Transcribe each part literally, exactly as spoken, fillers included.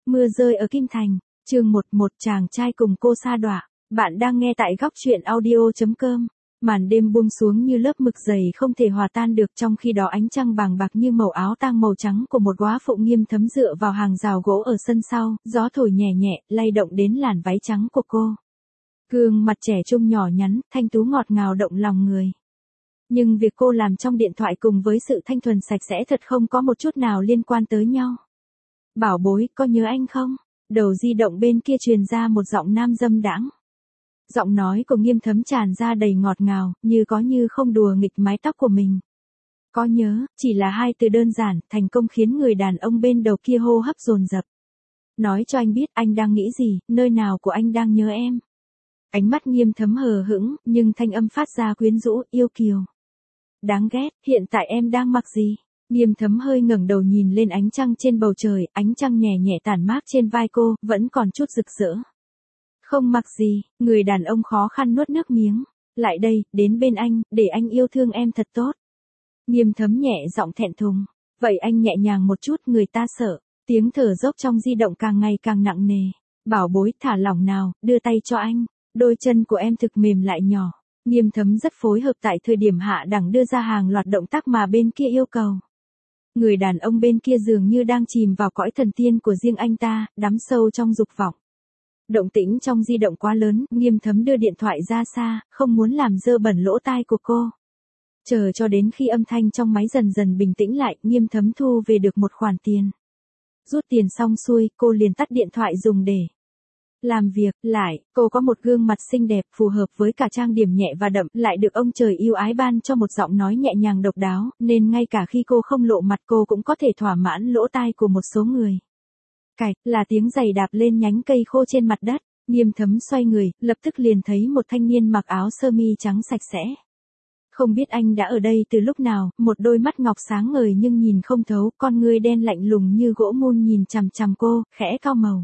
Mưa rơi ở Kim Thành, chương một, một chàng trai cùng cô sa đọa. Bạn đang nghe tại góc truyện audio chấm com. Màn đêm buông xuống như lớp mực dày không thể hòa tan được, trong khi đó ánh trăng bàng bạc như màu áo tang màu trắng của một góa phụ Nghiêm Thấm dựa vào hàng rào gỗ ở sân sau, gió thổi nhẹ nhẹ, lay động đến làn váy trắng của cô. Gương mặt trẻ trung nhỏ nhắn, thanh tú ngọt ngào động lòng người. Nhưng việc cô làm trong điện thoại cùng với sự thanh thuần sạch sẽ thật không có một chút nào liên quan tới nhau. Bảo bối, có nhớ anh không? Đầu di động bên kia truyền ra một giọng nam dâm đãng. Giọng nói của Nghiêm Thấm tràn ra đầy ngọt ngào, như có như không đùa nghịch mái tóc của mình. Có nhớ, chỉ là hai từ đơn giản, thành công khiến người đàn ông bên đầu kia hô hấp dồn dập. Nói cho anh biết anh đang nghĩ gì, nơi nào của anh đang nhớ em. Ánh mắt Nghiêm Thấm hờ hững, nhưng thanh âm phát ra quyến rũ, yêu kiều. Đáng ghét, hiện tại em đang mặc gì? Nghiêm Thấm hơi ngẩng đầu nhìn lên ánh trăng trên bầu trời, ánh trăng nhẹ nhẹ tản mát trên vai cô, vẫn còn chút rực rỡ. Không mặc gì, người đàn ông khó khăn nuốt nước miếng. Lại đây, đến bên anh, để anh yêu thương em thật tốt. Nghiêm Thấm nhẹ giọng thẹn thùng. Vậy anh nhẹ nhàng một chút, người ta sợ. Tiếng thở dốc trong di động càng ngày càng nặng nề. Bảo bối, thả lỏng nào, đưa tay cho anh. Đôi chân của em thực mềm lại nhỏ. Nghiêm Thấm rất phối hợp tại thời điểm hạ đẳng đưa ra hàng loạt động tác mà bên kia yêu cầu. Người đàn ông bên kia dường như đang chìm vào cõi thần tiên của riêng anh ta, đắm sâu trong dục vọng. Động tĩnh trong di động quá lớn, Nghiêm Thấm đưa điện thoại ra xa, không muốn làm dơ bẩn lỗ tai của cô. Chờ cho đến khi âm thanh trong máy dần dần bình tĩnh lại, Nghiêm Thấm thu về được một khoản tiền. Rút tiền xong xuôi, cô liền tắt điện thoại dùng để làm việc. Lại, cô có một gương mặt xinh đẹp, phù hợp với cả trang điểm nhẹ và đậm, lại được ông trời yêu ái ban cho một giọng nói nhẹ nhàng độc đáo, nên ngay cả khi cô không lộ mặt cô cũng có thể thỏa mãn lỗ tai của một số người. Cạch, là tiếng giày đạp lên nhánh cây khô trên mặt đất. Nghiêm Thấm xoay người, lập tức liền thấy một thanh niên mặc áo sơ mi trắng sạch sẽ. Không biết anh đã ở đây từ lúc nào, một đôi mắt ngọc sáng ngời nhưng nhìn không thấu, con ngươi đen lạnh lùng như gỗ mun nhìn chằm chằm cô, khẽ cau màu.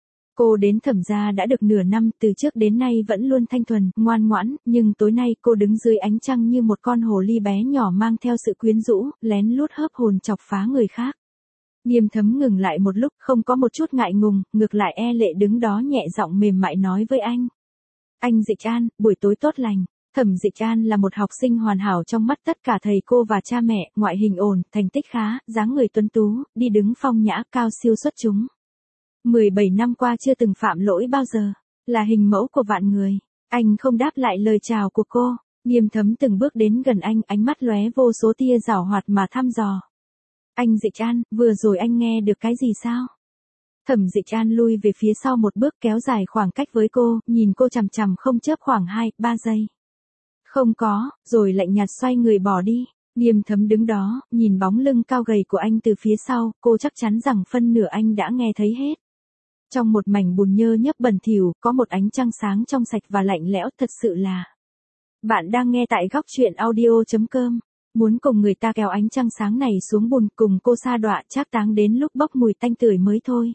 Cô đến Thẩm gia đã được nửa năm, từ trước đến nay vẫn luôn thanh thuần, ngoan ngoãn, nhưng tối nay cô đứng dưới ánh trăng như một con hồ ly bé nhỏ mang theo sự quyến rũ, lén lút hớp hồn chọc phá người khác. Nghiêm Thấm ngừng lại một lúc, không có một chút ngại ngùng, ngược lại e lệ đứng đó nhẹ giọng mềm mại nói với anh. Anh Dịch An, buổi tối tốt lành. Thẩm Dịch An là một học sinh hoàn hảo trong mắt tất cả thầy cô và cha mẹ, ngoại hình ổn, thành tích khá, dáng người tuấn tú, đi đứng phong nhã, cao siêu xuất chúng. mười bảy năm qua chưa từng phạm lỗi bao giờ, là hình mẫu của vạn người. Anh không đáp lại lời chào của cô. Nghiêm Thấm từng bước đến gần anh, ánh mắt lóe vô số tia giảo hoạt mà thăm dò. Anh Dịch An, vừa rồi anh nghe được cái gì sao? Thẩm Dịch An lui về phía sau một bước, kéo dài khoảng cách với cô, nhìn cô chằm chằm không chớp khoảng hai, ba giây. Không có, rồi lạnh nhạt xoay người bỏ đi. Nghiêm Thấm đứng đó, nhìn bóng lưng cao gầy của anh từ phía sau, cô chắc chắn rằng phân nửa anh đã nghe thấy hết. Trong một mảnh bùn nhơ nhấp bẩn thỉu, có một ánh trăng sáng trong sạch và lạnh lẽo, thật sự là. Bạn đang nghe tại góc truyện audio chấm com. Muốn cùng người ta kéo ánh trăng sáng này xuống bùn, cùng cô sa đọa, trác táng đến lúc bốc mùi tanh tưởi mới thôi.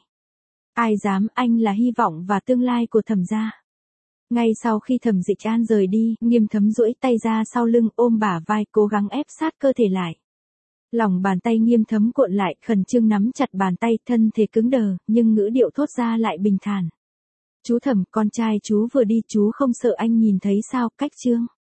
Ai dám, anh là hy vọng và tương lai của Thẩm gia. Ngay sau khi Thẩm Dịch An rời đi, Nghiêm Thấm duỗi tay ra sau lưng, ôm bả vai, cố gắng ép sát cơ thể lại. Lòng bàn tay Nghiêm Thấm cuộn lại, khẩn trương nắm chặt bàn tay, thân thể cứng đờ, nhưng ngữ điệu thốt ra lại bình thản. Chú Thẩm, con trai chú vừa đi, chú không sợ anh nhìn thấy sao? Cách chương.